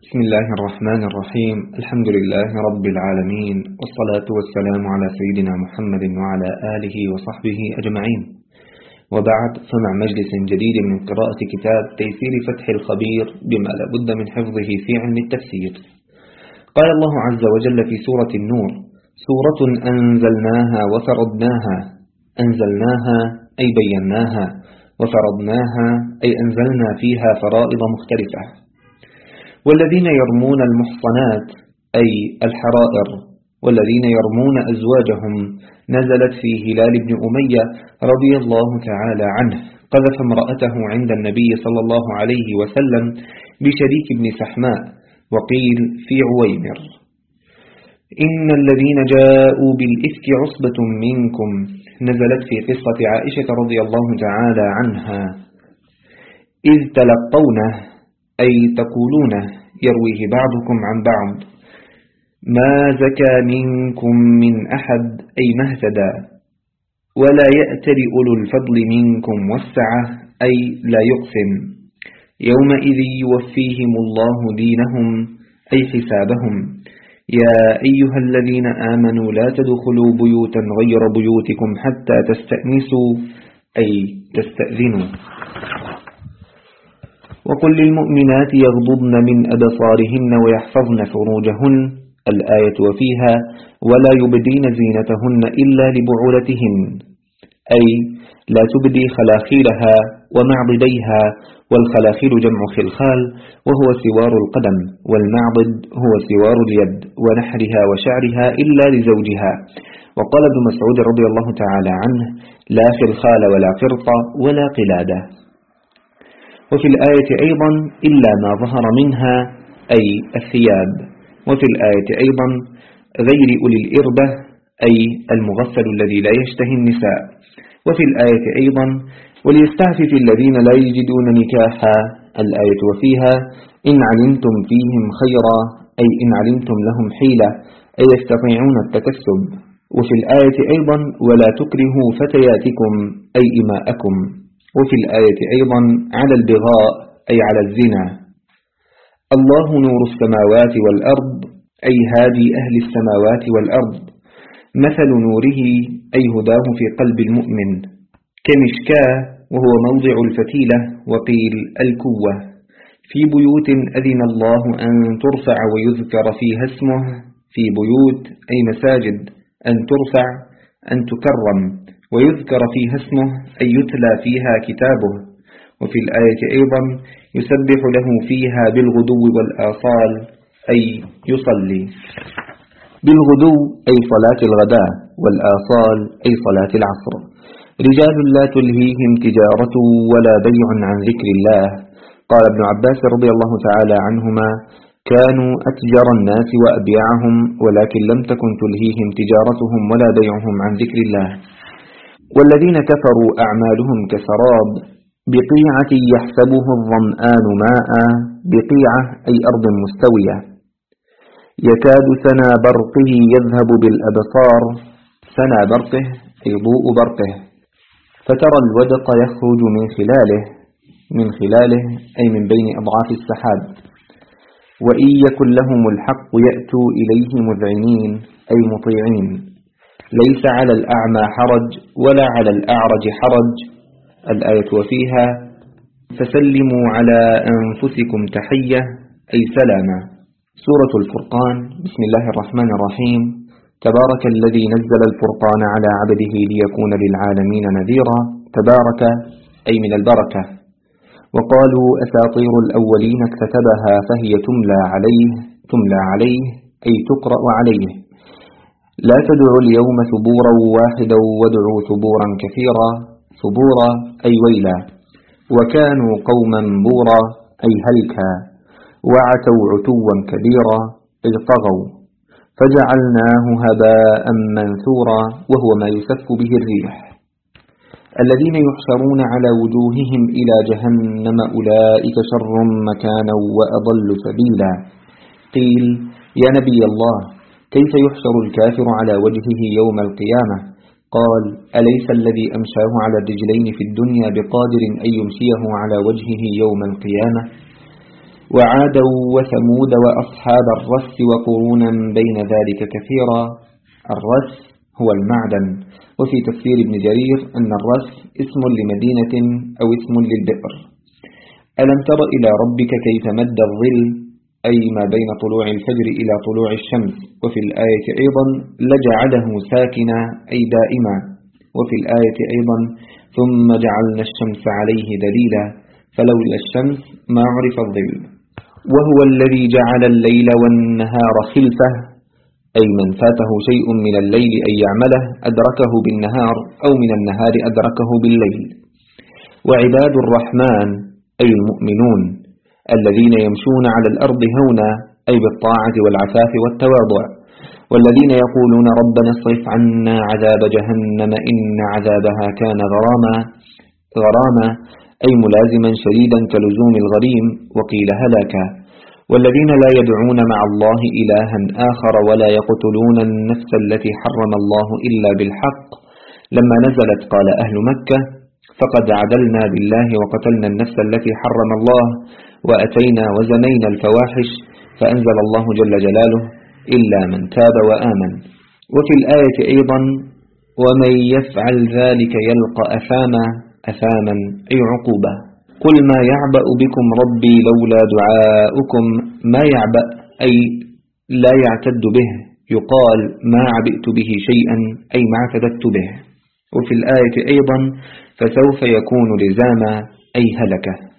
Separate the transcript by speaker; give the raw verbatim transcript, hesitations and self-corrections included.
Speaker 1: بسم الله الرحمن الرحيم. الحمد لله رب العالمين، والصلاة والسلام على سيدنا محمد وعلى آله وصحبه أجمعين، وبعد، فمع مجلس جديد من قراءة كتاب تيسير فتح الخبير بما لا بد من حفظه في علم التفسير. قال الله عز وجل في سورة النور: سورة أنزلناها وفرضناها. أنزلناها أي بيناها، وفرضناها أي أنزلنا فيها فرائض مختلفة. والذين يرمون المحصنات أي الحرائر، والذين يرمون أزواجهم نزلت في هلال بن أمية رضي الله تعالى عنه، قذف امرأته عند النبي صلى الله عليه وسلم بشريك بن سحماء، وقيل في عويمر. إن الذين جاءوا بالإفك عصبة منكم نزلت في قصة عائشة رضي الله تعالى عنها، إذ تلقونه أي تقولونه يرويه بعضكم عن بعض، ما زكى منكم من أحد أي ما اهتدى، ولا يأتل أولو الفضل منكم والسعة أي لا يقسم، يومئذ يوفيهم الله دينهم أي حسابهم. يا أيها الذين آمنوا لا تدخلوا بيوتا غير بيوتكم حتى تستأنسوا أي تستأذنوا. وقل للمؤمنات يغضضن من أبصارهن ويحفظن فروجهن الآية، وفيها ولا يبدين زينتهن إلا لبعولتهن أي لا تبدي خلاخيلها ومعضديها، والخلاخيل جمع خلخال وهو سوار القدم، والمعضد هو سوار اليد ونحرها وشعرها إلا لزوجها. وقال ابن مسعود رضي الله تعالى عنه: لا خلخال ولا قرط ولا قلادة. وفي الآية أيضا إلا ما ظهر منها أي الثياب. وفي الآية أيضا غير أولي الإربة أي المغفل الذي لا يشتهي النساء. وفي الآية أيضا وليستعفف الذين لا يجدون نكاحا الآية، وفيها إن علمتم فيهم خيرا أي إن علمتم لهم حيلة أي يستطيعون التكسب. وفي الآية أيضا ولا تكرهوا فتياتكم أي إماءكم. وفي الآية أيضا على البغاء أي على الزنا. الله نور السماوات والأرض أي هادي أهل السماوات والأرض، مثل نوره أي هداه في قلب المؤمن، كمشكاة وهو موضع الفتيلة، وقيل الكوة، في بيوت أذن الله أن ترفع ويذكر فيها اسمه، في بيوت أي مساجد، أن ترفع أن تكرم ويذكر فيها اسمه أي يتلى فيها كتابه. وفي الآية أيضا يسبح له فيها بالغدو والآصال أي يصلي. بالغدو أي صلاة الغداء، والآصال أي صلاة العصر. رجال لا تلهيهم تجارة ولا بيع عن ذكر الله. قال ابن عباس رضي الله تعالى عنهما: كانوا أتجر الناس وأبيعهم، ولكن لم تكن تلهيهم تجارتهم ولا بيعهم عن ذكر الله. والذين كفروا أعمالهم كسراب بقيعة يحسبه الظمآن ماء، بقيعة أي أرض مستوية، يكاد سنا برقه يذهب بالأبصار، سنا برقه أي ضوء برقه، فترى الودق يخرج من خلاله، من خلاله أي من بين أضعاف السحاب. وإن يكن لهم الحق يأتوا إليه مذعنين أي مطيعين. ليس على الأعمى حرج ولا على الأعرج حرج الآية، وفيها فسلموا على أنفسكم تحية أي سلاما. سورة الفرقان. بسم الله الرحمن الرحيم. تبارك الذي نزل الفرقان على عبده ليكون للعالمين نذيرا. تبارك أي من البركة. وقالوا أساطير الأولين اكتتبها فهي تملى عليه، تملى عليه أي تقرأ عليه. لا تدعوا اليوم ثبورا واحدا وادعوا ثبورا كثيرا، ثبورا أي ويلا. وكانوا قوما بورا أي هلكا. وعتوا عتوا كبيرا أي طغوا. فجعلناه هباء منثورا وهو ما يسف به الريح. الذين يحشرون على وجوههم إلى جهنم أولئك شر مكانا وأضل سبيلا. قيل: يا نبي الله، كيف يحشر الكافر على وجهه يوم القيامة؟ قال: أليس الذي أمشاه على الرجلين في الدنيا بقادر أن يمشيه على وجهه يوم القيامة؟ وعادا وثمود وأصحاب الرس وقرونا بين ذلك كثيرا. الرس هو المعدن. وفي تفسير ابن جرير أن الرس اسم لمدينة أو اسم للبئر. ألم تر إلى ربك كيف مد الظل، أي ما بين طلوع الفجر إلى طلوع الشمس. وفي الآية أيضا لجعله ساكنا أي دائما. وفي الآية أيضا ثم جعلنا الشمس عليه دليلا، فلولا الشمس ما عرف الظل. وهو الذي جعل الليل والنهار خلفة، أي من فاته شيء من الليل أن يعمله أدركه بالنهار، أو من النهار أدركه بالليل. وعباد الرحمن أي المؤمنون الذين يمشون على الأرض هونا، أي بالطاعة والعفاف والتواضع. والذين يقولون ربنا اصرف عنا عذاب جهنم إن عذابها كان غراما. غراما أي ملازما شديدا كلزوم الغريم، وقيل هلاكا. والذين لا يدعون مع الله إلها آخر ولا يقتلون النفس التي حرم الله إلا بالحق. لما نزلت قال أهل مكة فقد عدلنا بالله وقتلنا النفس التي حرم الله وأتينا وزنينا الفواحش، فأنزل الله جل جلاله إلا من تاب وآمن. وفي الآية أيضا ومن يفعل ذلك يلقى أثاما. أثاما أي عقوبة. قل ما يعبأ بكم ربي لولا دعاؤكم. ما يعبأ أي لا يعتد به، يقال ما عبئت به شيئا أي ما اعتددت به. وفي الآية أيضا فسوف يكون لزاما أي هلكة.